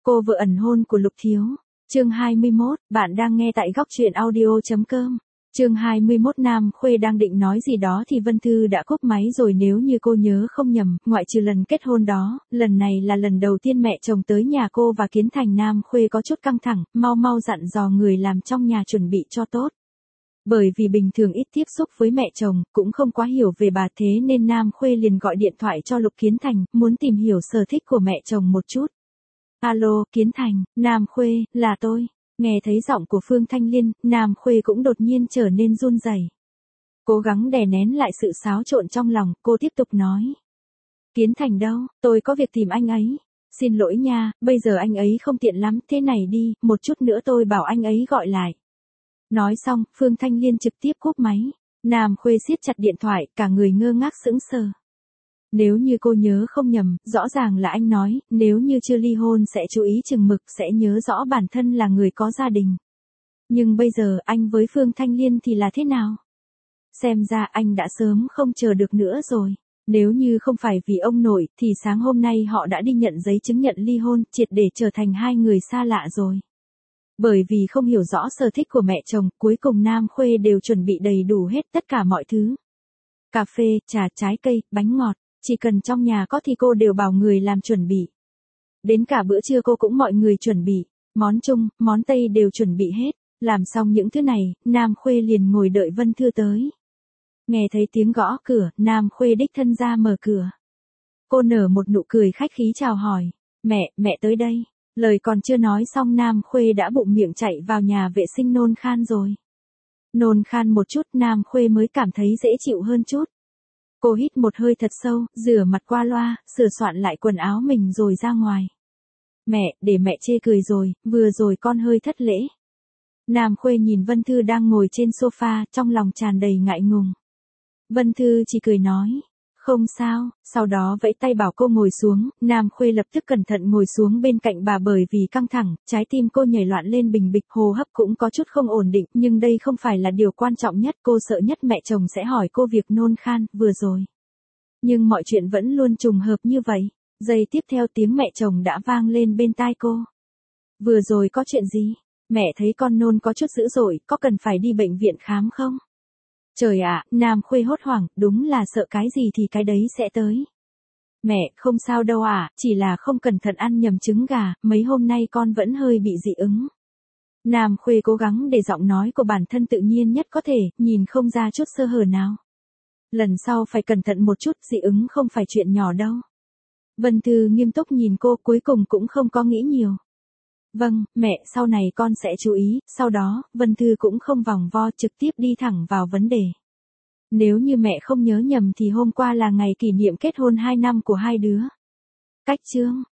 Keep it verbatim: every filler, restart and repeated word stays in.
Cô vợ ẩn hôn của Lục Thiếu. Chương hai mươi mốt, bạn đang nghe tại góc truyện audio.com. Chương hai mươi mốt. Nam Khuê đang định nói gì đó thì Vân Thư đã cúp máy rồi. Nếu như cô nhớ không nhầm, ngoại trừ lần kết hôn đó, lần này là lần đầu tiên mẹ chồng tới nhà cô và Kiến Thành. Nam Khuê có chút căng thẳng, mau mau dặn dò người làm trong nhà chuẩn bị cho tốt. Bởi vì bình thường ít tiếp xúc với mẹ chồng, cũng không quá hiểu về bà, thế nên Nam Khuê liền gọi điện thoại cho Lục Kiến Thành, muốn tìm hiểu sở thích của mẹ chồng một chút. Alo, Kiến Thành, Nam Khuê, là tôi. Nghe thấy giọng của Phương Thanh Liên, Nam Khuê cũng đột nhiên trở nên run rẩy. Cố gắng đè nén lại sự xáo trộn trong lòng, cô tiếp tục nói. Kiến Thành đâu, tôi có việc tìm anh ấy. Xin lỗi nha, bây giờ anh ấy không tiện lắm, thế này đi, một chút nữa tôi bảo anh ấy gọi lại. Nói xong, Phương Thanh Liên trực tiếp cúp máy. Nam Khuê siết chặt điện thoại, cả người ngơ ngác sững sờ. Nếu như cô nhớ không nhầm, rõ ràng là anh nói, nếu như chưa ly hôn sẽ chú ý chừng mực, sẽ nhớ rõ bản thân là người có gia đình. Nhưng bây giờ anh với Phương Thanh Liên thì là thế nào? Xem ra anh đã sớm không chờ được nữa rồi. Nếu như không phải vì ông nội, thì sáng hôm nay họ đã đi nhận giấy chứng nhận ly hôn, triệt để trở thành hai người xa lạ rồi. Bởi vì không hiểu rõ sở thích của mẹ chồng, cuối cùng Nam Khuê đều chuẩn bị đầy đủ hết tất cả mọi thứ. Cà phê, trà, trái cây, bánh ngọt. Chỉ cần trong nhà có thì cô đều bảo người làm chuẩn bị. Đến cả bữa trưa cô cũng mọi người chuẩn bị. Món Trung, món Tây đều chuẩn bị hết. Làm xong những thứ này, Nam Khuê liền ngồi đợi Vân Thư tới. Nghe thấy tiếng gõ cửa, Nam Khuê đích thân ra mở cửa. Cô nở một nụ cười khách khí chào hỏi. Mẹ, mẹ tới đây. Lời còn chưa nói xong Nam Khuê đã bụng miệng chạy vào nhà vệ sinh nôn khan rồi. Nôn khan một chút Nam Khuê mới cảm thấy dễ chịu hơn chút. Cô hít một hơi thật sâu, rửa mặt qua loa, sửa soạn lại quần áo mình rồi ra ngoài. Mẹ, để mẹ chê cười rồi, vừa rồi con hơi thất lễ. Nam Khuê nhìn Vân Thư đang ngồi trên sofa, trong lòng tràn đầy ngại ngùng. Vân Thư chỉ cười nói, không sao, sau đó vẫy tay bảo cô ngồi xuống, Nam Khuê lập tức cẩn thận ngồi xuống bên cạnh bà bởi vì căng thẳng, trái tim cô nhảy loạn lên bình bịch, hô hấp cũng có chút không ổn định, nhưng đây không phải là điều quan trọng nhất, cô sợ nhất mẹ chồng sẽ hỏi cô việc nôn khan, vừa rồi. Nhưng mọi chuyện vẫn luôn trùng hợp như vậy, giây tiếp theo tiếng mẹ chồng đã vang lên bên tai cô. Vừa rồi có chuyện gì? Mẹ thấy con nôn có chút dữ dội, có cần phải đi bệnh viện khám không? Trời ạ, Nam Khuê hốt hoảng, đúng là sợ cái gì thì cái đấy sẽ tới. Mẹ, không sao đâu ạ, à, chỉ là không cẩn thận ăn nhầm trứng gà, mấy hôm nay con vẫn hơi bị dị ứng. Nam Khuê cố gắng để giọng nói của bản thân tự nhiên nhất có thể, nhìn không ra chút sơ hở nào. Lần sau phải cẩn thận một chút, dị ứng không phải chuyện nhỏ đâu. Vân Thư nghiêm túc nhìn cô, cuối cùng cũng không có nghĩ nhiều. Vâng, mẹ, sau này con sẽ chú ý, sau đó, Vân Thư cũng không vòng vo trực tiếp đi thẳng vào vấn đề. Nếu như mẹ không nhớ nhầm thì hôm qua là ngày kỷ niệm kết hôn hai năm của hai đứa. Cách chương,